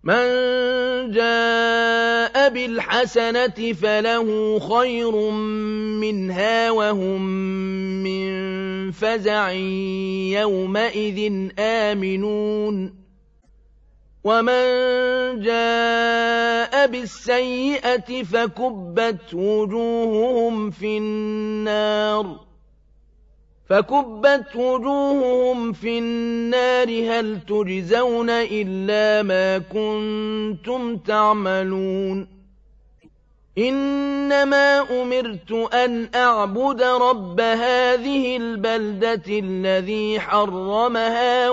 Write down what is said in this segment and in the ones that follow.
مَن جَاءَ بِالْحَسَنَةِ فَلَهُ خَيْرٌ مِّنْهَا وَهُم مِّن فَزَعٍ يَوْمَئِذٍ آمِنُونَ وَمَن جَاءَ بِالسَّيِّئَةِ فَكُبَّتْ وُجُوهُهُمْ فِي النَّارِ هَلْ تُجْزَوْنَ إِلَّا مَا كُنتُمْ تَعْمَلُونَ إِنَّمَا أُمِرْتُ أَنْ أَعْبُدَ رَبَّ هَٰذِهِ الْبَلْدَةِ الَّذِي حَرَّمَهَا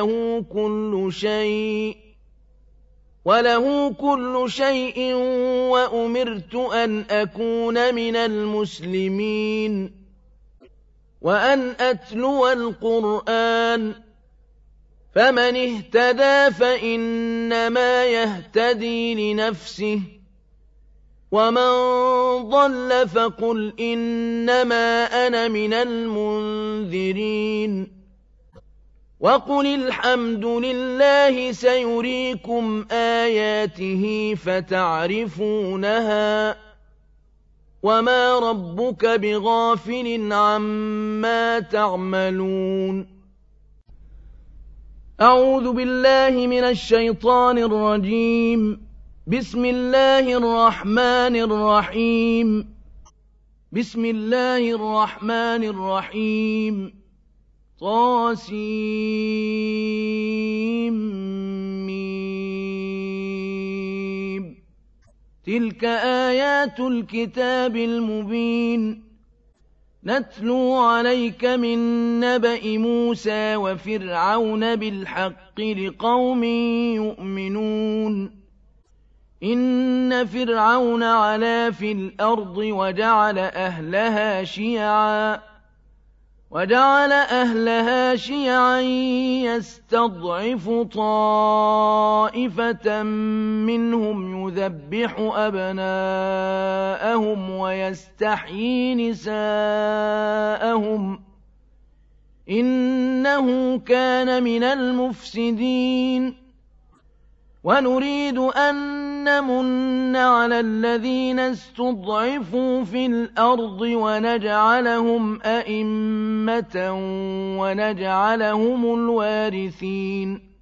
وَلَهُ كُلُّ شَيْءٍ وَأُمِرْتُ أَنْ أَكُونَ مِنَ الْمُسْلِمِينَ وَأَنْ أَتْلُوَ الْقُرْآنَ فَمَنِ اهْتَدَىٰ فَإِنَّمَا يَهْتَدِي لِنَفْسِهِ وَمَن ضَلَّ فَقُلْ إِنَّمَا أَنَا مِنَ الْمُنذِرِينَ وَقُلِ الْحَمْدُ لِلَّهِ سَيُرِيكُمْ آيَاتِهِ فَتَعْرِفُونَهَا وَمَا رَبُّكَ بِغَافِلٍ عَمَّا تَعْمَلُونَ أعوذ بالله من الشيطان الرجيم بسم الله الرحمن الرحيم طاسيم تلك آيات الكتاب المبين نتلو عليك من نبأ موسى وفرعون بالحق لقوم يؤمنون إن فرعون علا في الأرض وجعل أهلها شيعا يستضعف طائفة منهم يذبح أبناءهم ويستحيي نساءهم إنه كان من المفسدين ونريد أن نمن على الذين استضعفوا في الأرض ونجعلهم أئمة ونجعلهم الوارثين